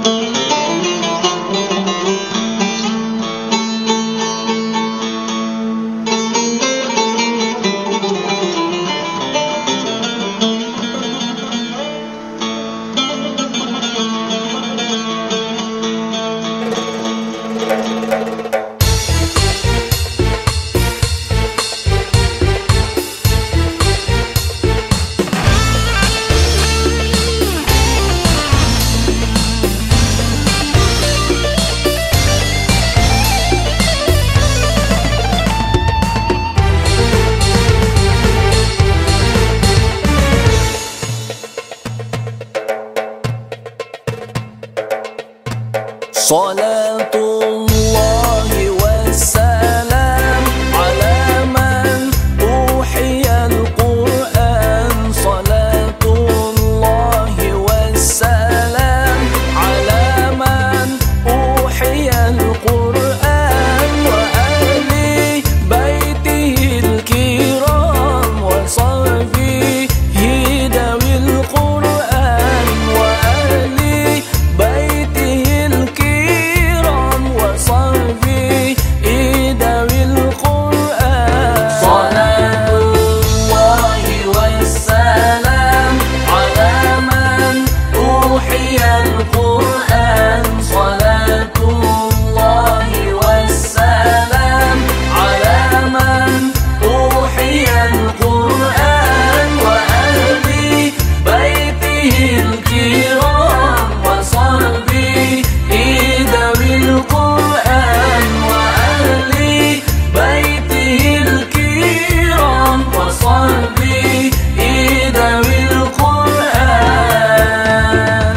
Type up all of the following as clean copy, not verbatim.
صلاة الله والسلام على من أوحي القرآن. صلاة الله والسلام على من أوحي القرآن، وأهل بيته الكرام وصحبه ذوي القرآن، وأهل بيته الكرام وصحبه ذوي القرآن. صلاة الله والسلام على من أوحي القرآن. صلاة الله والسلام على من أوحي القرآن، وأهل بيته الكرام وصحبه ذوي القرآن، وأهل بيته الكرام وصحبه ذوي القرآن.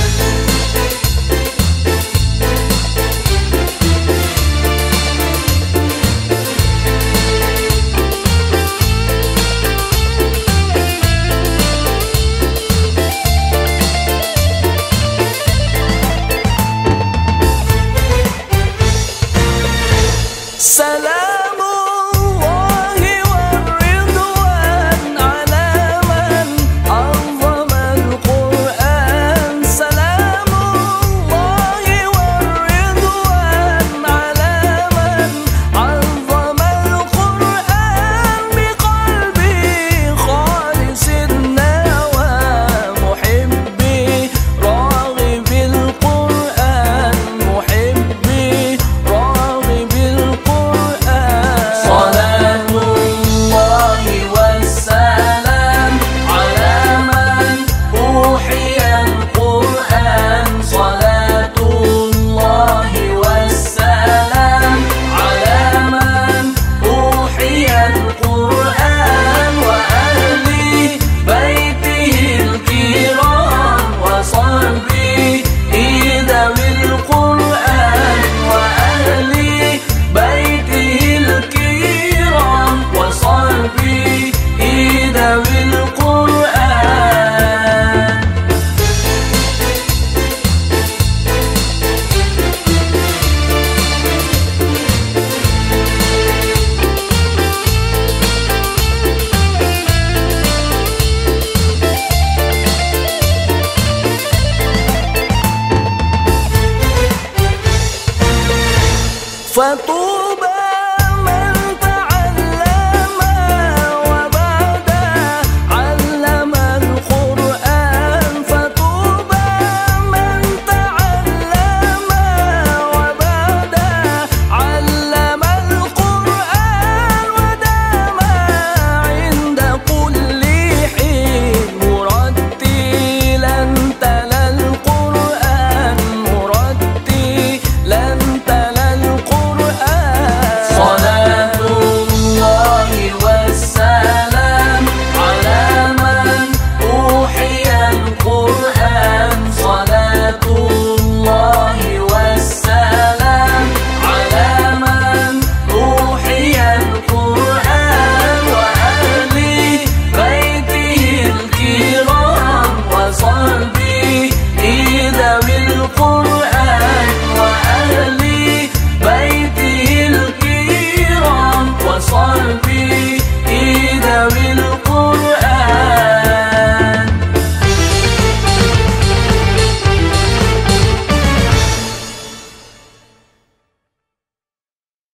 سلام الله والرضوان على من عظم القرآن. سلام الله والرضوان على من عظم القرآن، بقلبي خالص النوى محبي راغب القرآن، محبي راغب القرآن. صلاة الله والسلام على من أوحي القرآن. صلاة الله والسلام على من أوحي القرآن، وأهل بيته الكرام وصحبه ذوي القرآن، وأهل بيته الكرام وصحبه ذوي القرآن. فطوبى من تعلم وبعد علم القرآن. فطوبى من تعلم وبعد علم القرآن، ودام عند كل حين مرتلا تلا القرآن، مرتلا تلا القرآن. صلاة الله والسلام على من أوحي القرآن. صلاة الله والسلام على من أوحي القرآن، وأهل بيته الكرام وصحبه ذوي القرآن.